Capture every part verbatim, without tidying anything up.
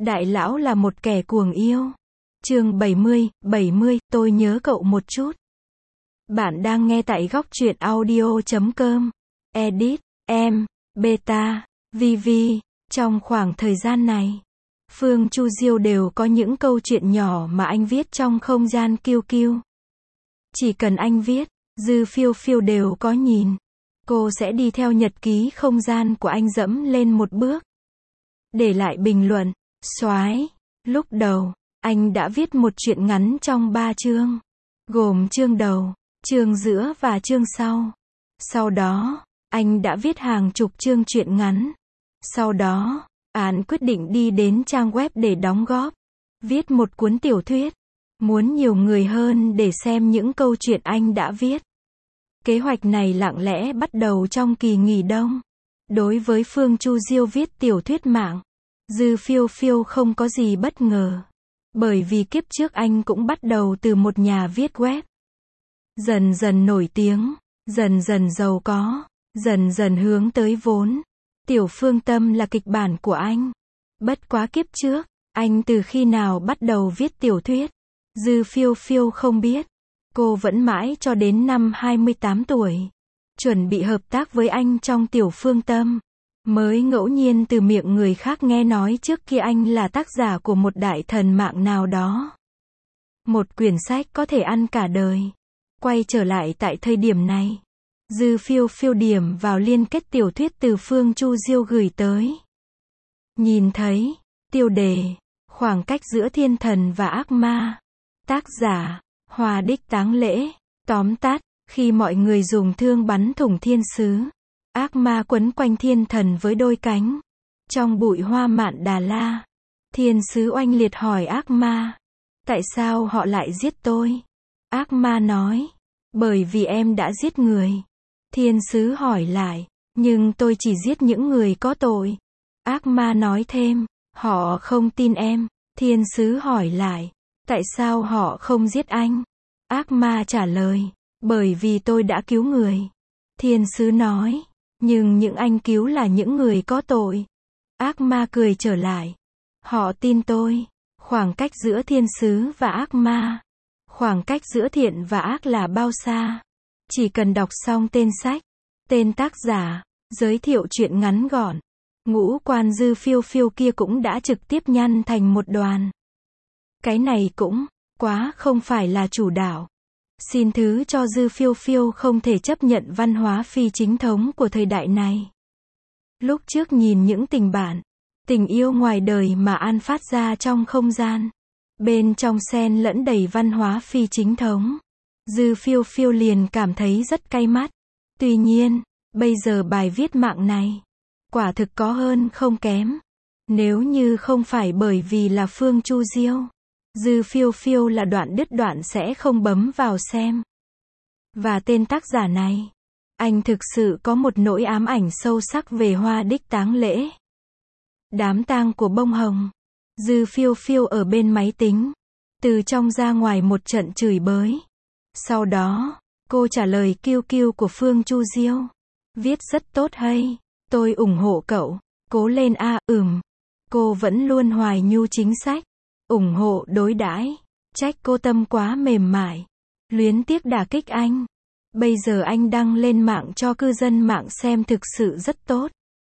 Đại lão là một kẻ cuồng yêu. Chương bảy mươi, bảy mươi, tôi nhớ cậu một chút. Bạn đang nghe tại góc truyện audio chấm com. Edit, em, Beta, Vivi. Trong khoảng thời gian này, Phương Chu Diêu đều có những câu chuyện nhỏ mà anh viết trong không gian kiu kiu. Chỉ cần anh viết, Dư Phiêu Phiêu đều có nhìn. Cô sẽ đi theo nhật ký không gian của anh dẫm lên một bước. Để lại bình luận, soái. Lúc đầu, anh đã viết một truyện ngắn trong ba chương. Gồm chương đầu, chương giữa và chương sau. Sau đó, anh đã viết hàng chục chương truyện ngắn. Sau đó, anh quyết định đi đến trang web để đóng góp. Viết một cuốn tiểu thuyết. Muốn nhiều người hơn để xem những câu chuyện anh đã viết. Kế hoạch này lặng lẽ bắt đầu trong kỳ nghỉ đông. Đối với Phương Chu Diêu viết tiểu thuyết mạng, Dư Phiêu Phiêu không có gì bất ngờ. Bởi vì kiếp trước anh cũng bắt đầu từ một nhà viết web. Dần dần nổi tiếng, dần dần giàu có, dần dần hướng tới vốn. Tiểu Phương Tâm là kịch bản của anh. Bất quá kiếp trước, anh từ khi nào bắt đầu viết tiểu thuyết? Dư Phiêu Phiêu không biết. Cô vẫn mãi cho đến năm hai mươi tám tuổi. Chuẩn bị hợp tác với anh trong Tiểu Phương Tâm. Mới ngẫu nhiên từ miệng người khác nghe nói trước kia anh là tác giả của một đại thần mạng nào đó. Một quyển sách có thể ăn cả đời. Quay trở lại tại thời điểm này, Dư Phiêu Phiêu điểm vào liên kết tiểu thuyết từ Phương Chu Diêu gửi tới. Nhìn thấy, tiêu đề, khoảng cách giữa thiên thần và ác ma. Tác giả, Hoa Đích Táng Lễ. Tóm tắt, khi mọi người dùng thương bắn thủng thiên sứ, ác ma quấn quanh thiên thần với đôi cánh. Trong bụi hoa mạn Đà La, thiên sứ oanh liệt hỏi ác ma, tại sao họ lại giết tôi? Ác ma nói, bởi vì em đã giết người. Thiên sứ hỏi lại, nhưng tôi chỉ giết những người có tội. Ác ma nói thêm, họ không tin em. Thiên sứ hỏi lại, tại sao họ không giết anh? Ác ma trả lời, bởi vì tôi đã cứu người. Thiên sứ nói, nhưng những anh cứu là những người có tội. Ác ma cười trở lại, họ tin tôi. Khoảng cách giữa thiên sứ và ác ma, khoảng cách giữa thiện và ác là bao xa? Chỉ cần đọc xong tên sách, tên tác giả, giới thiệu chuyện ngắn gọn, ngũ quan Dư Phiêu Phiêu kia cũng đã trực tiếp nhăn thành một đoàn. Cái này cũng quá không phải là chủ đạo. Xin thứ cho Dư Phiêu Phiêu không thể chấp nhận văn hóa phi chính thống của thời đại này. Lúc trước nhìn những tình bạn, tình yêu ngoài đời mà An phát ra trong không gian, bên trong xen lẫn đầy văn hóa phi chính thống, Dư Phiêu Phiêu liền cảm thấy rất cay mắt. Tuy nhiên, bây giờ bài viết mạng này, quả thực có hơn không kém. Nếu như không phải bởi vì là Phương Chu Diêu, Dư Phiêu Phiêu là đoạn đứt đoạn sẽ không bấm vào xem. Và tên tác giả này, anh thực sự có một nỗi ám ảnh sâu sắc về Hoa Đích Táng Lễ. Đám tang của bông hồng. Dư Phiêu Phiêu ở bên máy tính, từ trong ra ngoài một trận chửi bới. Sau đó, cô trả lời kiu kiu của Phương Chu Diêu. Viết rất tốt hay, tôi ủng hộ cậu, cố lên a, ừm. Cô vẫn luôn hoài nhu chính sách, ủng hộ đối đãi, trách cô tâm quá mềm mại, luyến tiếc đả kích anh. Bây giờ anh đăng lên mạng cho cư dân mạng xem thực sự rất tốt.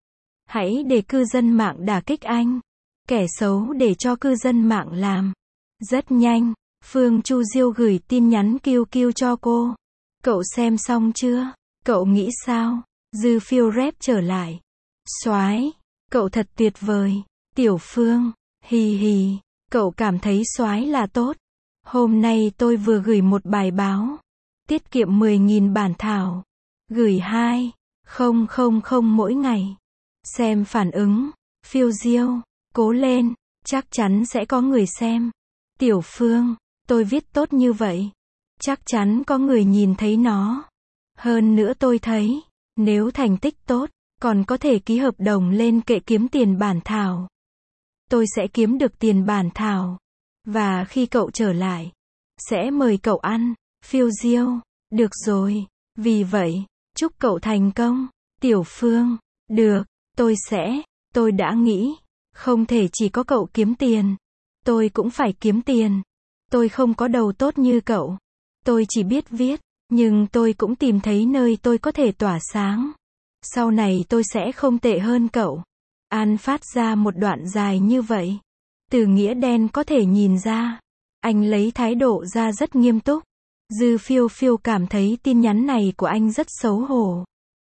Hãy để cư dân mạng đả kích anh. Kẻ xấu để cho cư dân mạng làm. Rất nhanh, Phương Chu Diêu gửi tin nhắn kiu kiu cho cô. Cậu xem xong chưa? Cậu nghĩ sao? Dư Phiêu rep trở lại. Soái, cậu thật tuyệt vời. Tiểu Phương, hì hì, cậu cảm thấy soái là tốt. Hôm nay tôi vừa gửi một bài báo. Tiết kiệm mười nghìn bản thảo. Gửi hai không không không mỗi ngày. Xem phản ứng. Phiêu Diêu, cố lên, chắc chắn sẽ có người xem. Tiểu Phương, tôi viết tốt như vậy, chắc chắn có người nhìn thấy nó. Hơn nữa tôi thấy, nếu thành tích tốt, còn có thể ký hợp đồng lên kệ kiếm tiền bản thảo. Tôi sẽ kiếm được tiền bản thảo. Và khi cậu trở lại, sẽ mời cậu ăn. Phiêu Diêu, được rồi, vì vậy, chúc cậu thành công. Tiểu Phương, được, tôi sẽ, tôi đã nghĩ, Không thể chỉ có cậu kiếm tiền. Tôi cũng phải kiếm tiền. Tôi không có đầu tốt như cậu. Tôi chỉ biết viết, nhưng tôi cũng tìm thấy nơi tôi có thể tỏa sáng. Sau này tôi sẽ không tệ hơn cậu. An phát ra một đoạn dài như vậy. Từ nghĩa đen có thể nhìn ra. Anh lấy thái độ ra rất nghiêm túc. Dư Phiêu Phiêu cảm thấy tin nhắn này của anh rất xấu hổ.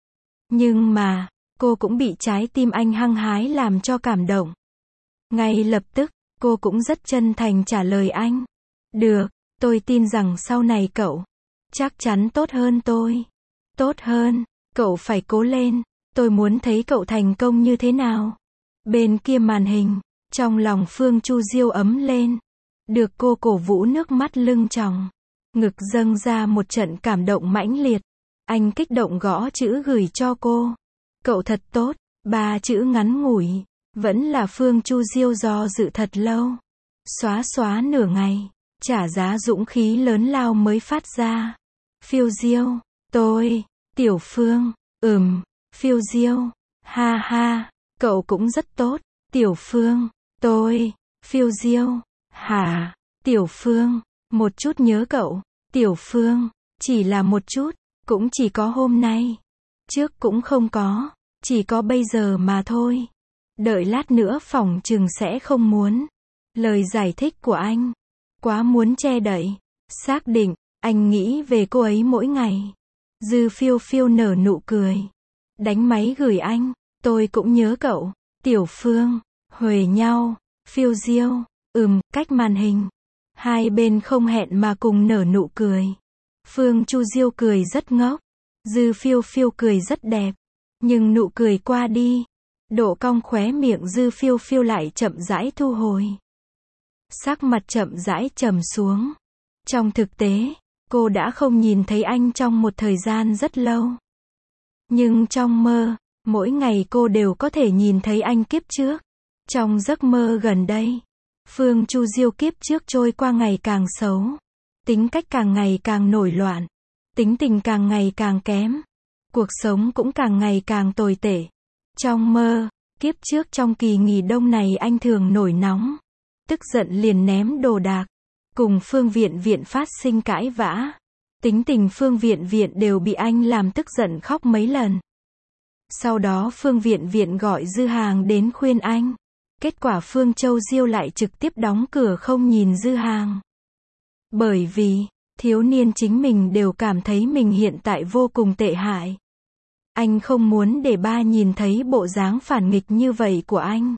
Nhưng mà, cô cũng bị trái tim anh hăng hái làm cho cảm động. Ngay lập tức, cô cũng rất chân thành trả lời anh. Được, tôi tin rằng sau này cậu chắc chắn tốt hơn tôi. Tốt hơn, cậu phải cố lên. Tôi muốn thấy cậu thành công như thế nào. Bên kia màn hình, trong lòng Phương Chu Diêu ấm lên. Được cô cổ vũ nước mắt lưng tròng. Ngực dâng ra một trận cảm động mãnh liệt. Anh kích động gõ chữ gửi cho cô. Cậu thật tốt, ba chữ ngắn ngủi. Vẫn là Phương Chu Diêu do dự thật lâu. Xóa xóa nửa ngày. Trả giá dũng khí lớn lao mới phát ra. Phiêu Diêu, tôi, Tiểu Phương, ừm, Phiêu Diêu, ha ha, cậu cũng rất tốt. Tiểu Phương, tôi, Phiêu Diêu, hả, Tiểu Phương, một chút nhớ cậu. Tiểu Phương, chỉ là một chút, cũng chỉ có hôm nay. Trước cũng không có, chỉ có bây giờ mà thôi. Đợi lát nữa phỏng chừng sẽ không muốn. Lời giải thích của anh quá muốn che đậy. Xác định, anh nghĩ về cô ấy mỗi ngày. Dư Phiêu Phiêu nở nụ cười. Đánh máy gửi anh, tôi cũng nhớ cậu. Tiểu Phương, huề nhau. Phiêu Diêu, ừm, cách màn hình. Hai bên không hẹn mà cùng nở nụ cười. Phương Chu Diêu cười rất ngốc. Dư Phiêu Phiêu cười rất đẹp. Nhưng nụ cười qua đi. Độ cong khóe miệng Dư Phiêu Phiêu lại chậm rãi thu hồi. Sắc mặt chậm rãi trầm xuống. Trong thực tế, cô đã không nhìn thấy anh trong một thời gian rất lâu. Nhưng trong mơ, mỗi ngày cô đều có thể nhìn thấy anh kiếp trước. Trong giấc mơ gần đây, Phương Chu Diêu kiếp trước trôi qua ngày càng xấu. Tính cách càng ngày càng nổi loạn. Tính tình càng ngày càng kém. Cuộc sống cũng càng ngày càng tồi tệ. Trong mơ, kiếp trước trong kỳ nghỉ đông này anh thường nổi nóng. Tức giận liền ném đồ đạc. Cùng Phương Viện Viện phát sinh cãi vã. Tính tình Phương Viện Viện đều bị anh làm tức giận khóc mấy lần. Sau đó Phương Viện Viện gọi Dư Hàng đến khuyên anh. Kết quả Phương Châu Diêu lại trực tiếp đóng cửa không nhìn Dư Hàng. Bởi vì, thiếu niên chính mình đều cảm thấy mình hiện tại vô cùng tệ hại. Anh không muốn để ba nhìn thấy bộ dáng phản nghịch như vậy của anh.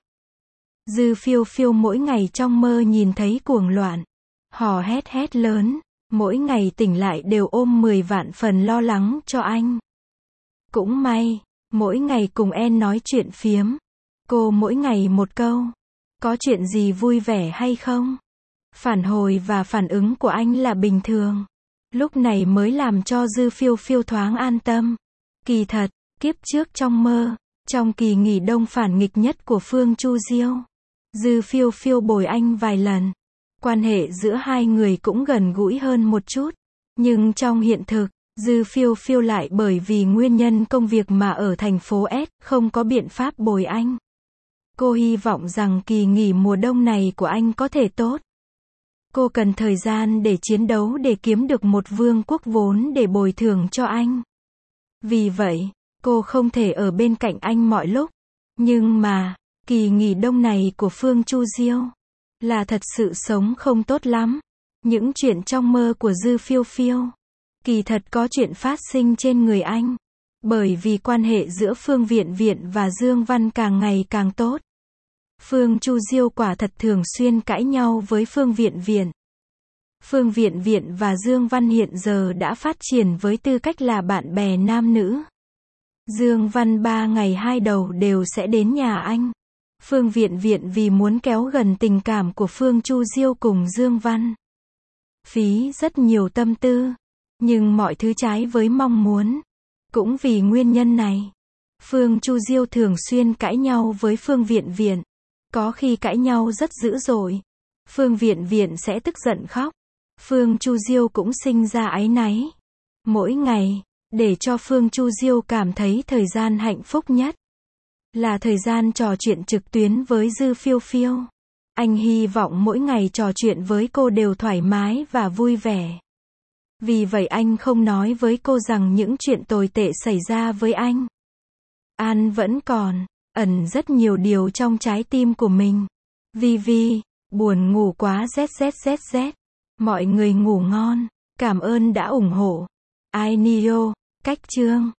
Dư Phiêu Phiêu mỗi ngày trong mơ nhìn thấy cuồng loạn. Hò hét hét lớn. Mỗi ngày tỉnh lại đều ôm mười vạn phần lo lắng cho anh. Cũng may, mỗi ngày cùng En nói chuyện phiếm. Cô mỗi ngày một câu. Có chuyện gì vui vẻ hay không? Phản hồi và phản ứng của anh là bình thường. Lúc này mới làm cho Dư Phiêu Phiêu thoáng an tâm. Kỳ thật, kiếp trước trong mơ, trong kỳ nghỉ đông phản nghịch nhất của Phương Chu Diêu, Dư Phiêu Phiêu bồi anh vài lần. Quan hệ giữa hai người cũng gần gũi hơn một chút. Nhưng trong hiện thực, Dư Phiêu Phiêu lại bởi vì nguyên nhân công việc mà ở thành phố S, không có biện pháp bồi anh. Cô hy vọng rằng kỳ nghỉ mùa đông này của anh có thể tốt. Cô cần thời gian để chiến đấu để kiếm được một vương quốc vốn để bồi thường cho anh. Vì vậy, cô không thể ở bên cạnh anh mọi lúc. Nhưng mà, kỳ nghỉ đông này của Phương Chu Diêu là thật sự sống không tốt lắm. Những chuyện trong mơ của Dư Phiêu Phiêu, kỳ thật có chuyện phát sinh trên người anh. Bởi vì quan hệ giữa Phương Viện Viện và Dương Văn càng ngày càng tốt. Phương Chu Diêu quả thật thường xuyên cãi nhau với Phương Viện Viện. Phương Viện Viện và Dương Văn hiện giờ đã phát triển với tư cách là bạn bè nam nữ. Dương Văn ba ngày hai đầu đều sẽ đến nhà anh. Phương Viện Viện vì muốn kéo gần tình cảm của Phương Chu Diêu cùng Dương Văn, phí rất nhiều tâm tư, nhưng mọi thứ trái với mong muốn. Cũng vì nguyên nhân này, Phương Chu Diêu thường xuyên cãi nhau với Phương Viện Viện. Có khi cãi nhau rất dữ dội. Phương Viện Viện sẽ tức giận khóc. Phương Chu Diêu cũng sinh ra áy náy. Mỗi ngày, để cho Phương Chu Diêu cảm thấy thời gian hạnh phúc nhất. là thời gian trò chuyện trực tuyến với Dư Phiêu Phiêu. Anh hy vọng mỗi ngày trò chuyện với cô đều thoải mái và vui vẻ. Vì vậy anh không nói với cô rằng những chuyện tồi tệ xảy ra với anh. An vẫn còn ẩn rất nhiều điều trong trái tim của mình. Vi Vi, buồn ngủ quá zzzzz. Mọi người ngủ ngon. Cảm ơn đã ủng hộ. I Nio, cách chương.